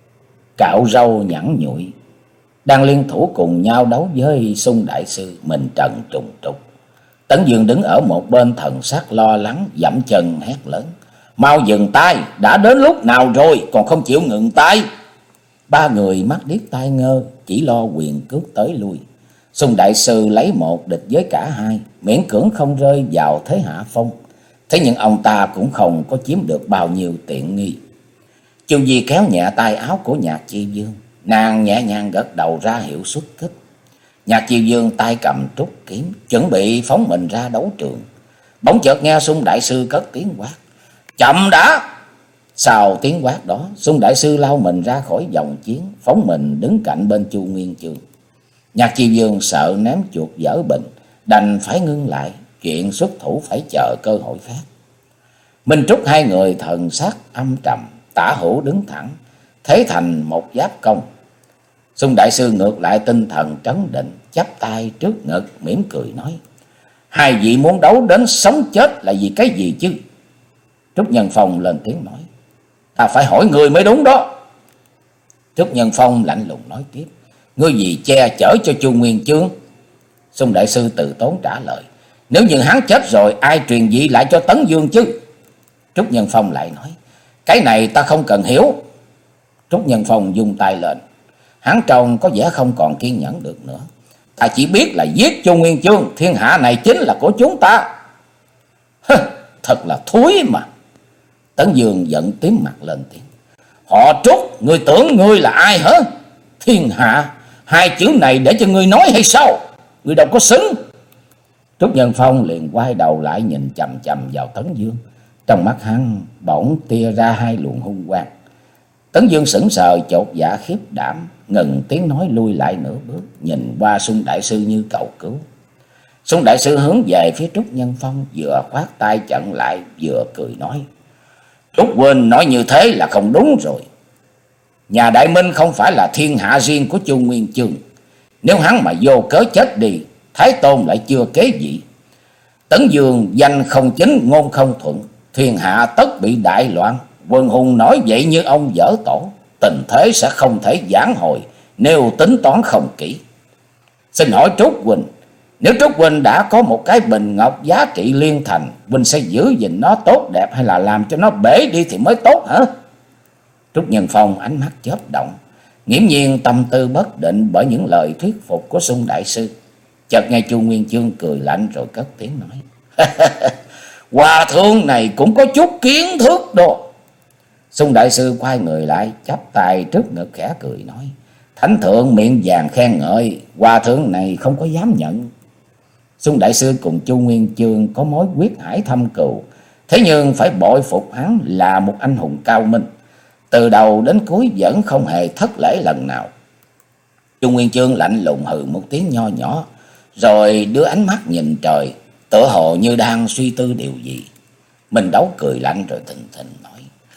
cạo râu nhẵn nhụi, đang liên thủ cùng nhau đấu với Sung Đại Sư, Minh Trần trùng trục. Tấn Dương đứng ở một bên thần sắc lo lắng, dậm chân hét lớn: mau dừng tay, đã đến lúc nào rồi còn không chịu ngừng tay. Ba người mắt điếc tai ngơ, chỉ lo quyền cước tới lui. Sung Đại Sư lấy một địch với cả hai, miễn cưỡng không rơi vào thế hạ phong. Thế nhưng ông ta cũng không có chiếm được bao nhiêu tiện nghi. Chu Di kéo nhẹ tay áo của Nhạc Chi Dương, nàng nhẹ nhàng gật đầu ra hiệu xuất kích. Nhạc Chi Dương tay cầm trúc kiếm, chuẩn bị phóng mình ra đấu trường. Bỗng chợt nghe Sung Đại Sư cất tiếng quát: chậm đã! Sau tiếng quát đó, Sung Đại Sư lao mình ra khỏi vòng chiến, phóng mình đứng cạnh bên Chu Nguyên Chương. Nhạc Chi Dương sợ ném chuột vỡ bình, đành phải ngưng lại, chuyện xuất thủ phải chờ cơ hội khác. Minh Trúc hai người thần sắc âm trầm, tả hữu đứng thẳng, thế thành một giáp công. Sung Đại Sư ngược lại tinh thần trấn định, chắp tay trước ngực mỉm cười nói: hai vị muốn đấu đến sống chết là vì cái gì chứ? Trúc Nhân Phong lên tiếng nói: ta phải hỏi người mới đúng đó. Trúc Nhân Phong lạnh lùng nói tiếp: ngươi vì che chở cho Chu Nguyên Chương? Sung Đại Sư từ tốn trả lời: Nếu như hắn chết rồi, ai truyền dị lại cho Tấn Dương chứ? Trúc Nhân Phong lại nói, cái này ta không cần hiểu. Trúc Nhân Phong vung tay lên. Hắn trông có vẻ không còn kiên nhẫn được nữa. Ta chỉ biết là giết Chu Nguyên Chương, thiên hạ này chính là của chúng ta. Hừ, thật là thúi mà. Tấn Dương giận tím mặt lên tiếng. Họ Trúc, ngươi tưởng ngươi là ai hả? Thiên hạ, hai chữ này để cho ngươi nói hay sao? Ngươi đâu có xứng. Trúc Nhân Phong liền quay đầu lại nhìn chằm chằm vào Tấn Dương. Trong mắt hắn bỗng tia ra hai luồng hung quang. Tấn Dương sững sờ, chột dạ khiếp đảm, ngừng tiếng nói lui lại nửa bước, nhìn qua Sung đại sư như cầu cứu. Sung đại sư hướng về phía Trúc Nhân Phong, vừa khoát tay chặn lại, vừa cười nói. Trúc huynh nói như thế là không đúng rồi. Nhà Đại Minh không phải là thiên hạ riêng của Chu Nguyên Chương. Nếu hắn mà vô cớ chết đi, Thái Tôn lại chưa kế vị. Tấn Dương danh không chính, ngôn không thuận, thiên hạ tất bị đại loạn. Quân hùng nói vậy như ông dở tổ, tình thế sẽ không thể vãn hồi nếu tính toán không kỹ. Xin hỏi Trúc huynh, nếu Trúc huynh đã có một cái bình ngọc giá trị liên thành, huynh sẽ giữ gìn nó tốt đẹp hay là làm cho nó bể đi thì mới tốt hả? Trúc Nhân Phong ánh mắt chớp động, nghiễm nhiên tâm tư bất định bởi những lời thuyết phục của Sung đại sư. Chợt nghe Chu Nguyên Chương cười lạnh rồi cất tiếng nói. Hòa thượng này cũng có chút kiến thức đó. Sung đại sư quay người lại, chắp tay trước ngực khẽ cười nói. Thánh thượng miệng vàng khen ngợi, hòa thượng này không có dám nhận. Sung đại sư cùng Chu Nguyên Chương có mối quyết hải thâm cừu, thế nhưng phải bội phục hắn là một anh hùng cao minh, từ đầu đến cuối vẫn không hề thất lễ lần nào. Chu Nguyên Chương lạnh lùng hừ một tiếng nho nhỏ, rồi đưa ánh mắt nhìn trời, tựa hồ như đang suy tư điều gì. Mình Đấu cười lạnh rồi thình thình nói.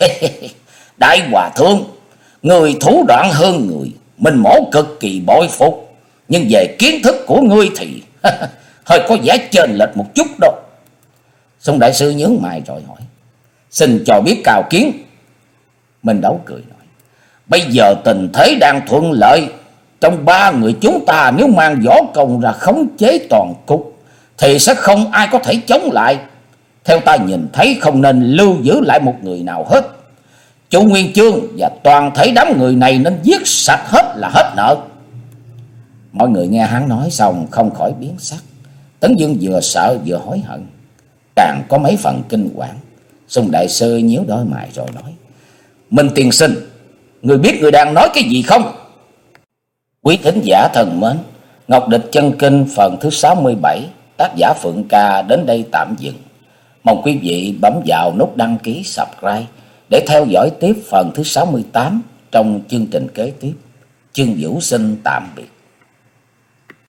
Đại hòa thượng, người thủ đoạn hơn người, mình mổ cực kỳ bội phục, nhưng về kiến thức của ngươi thì hơi có vẻ chênh lệch một chút đâu. Sung đại sư nhướng mày rồi hỏi. Xin cho biết cao kiến. Mình Đấu cười nói. Bây giờ tình thế đang thuận lợi, trong ba người chúng ta nếu mang võ công ra khống chế toàn cục thì sẽ không ai có thể chống lại. Theo ta nhìn thấy không nên lưu giữ lại một người nào hết. Chu Nguyên Chương và toàn thể đám người này nên giết sạch hết là hết nợ. Mọi người nghe hắn nói xong không khỏi biến sắc. Tấn Dương vừa sợ vừa hối hận, càng có mấy phần kinh quản. Sung đại sư nhíu đôi mày rồi nói. Minh tiên sinh, người biết người đang nói cái gì không? Quý thính giả thân mến, Ngọc Địch Chân Kinh phần thứ sáu mươi bảy, tác giả Phượng Ca đến đây tạm dừng. Mong quý vị bấm vào nút đăng ký subscribe để theo dõi tiếp phần thứ sáu mươi tám trong chương trình kế tiếp. Chương Vũ xin tạm biệt.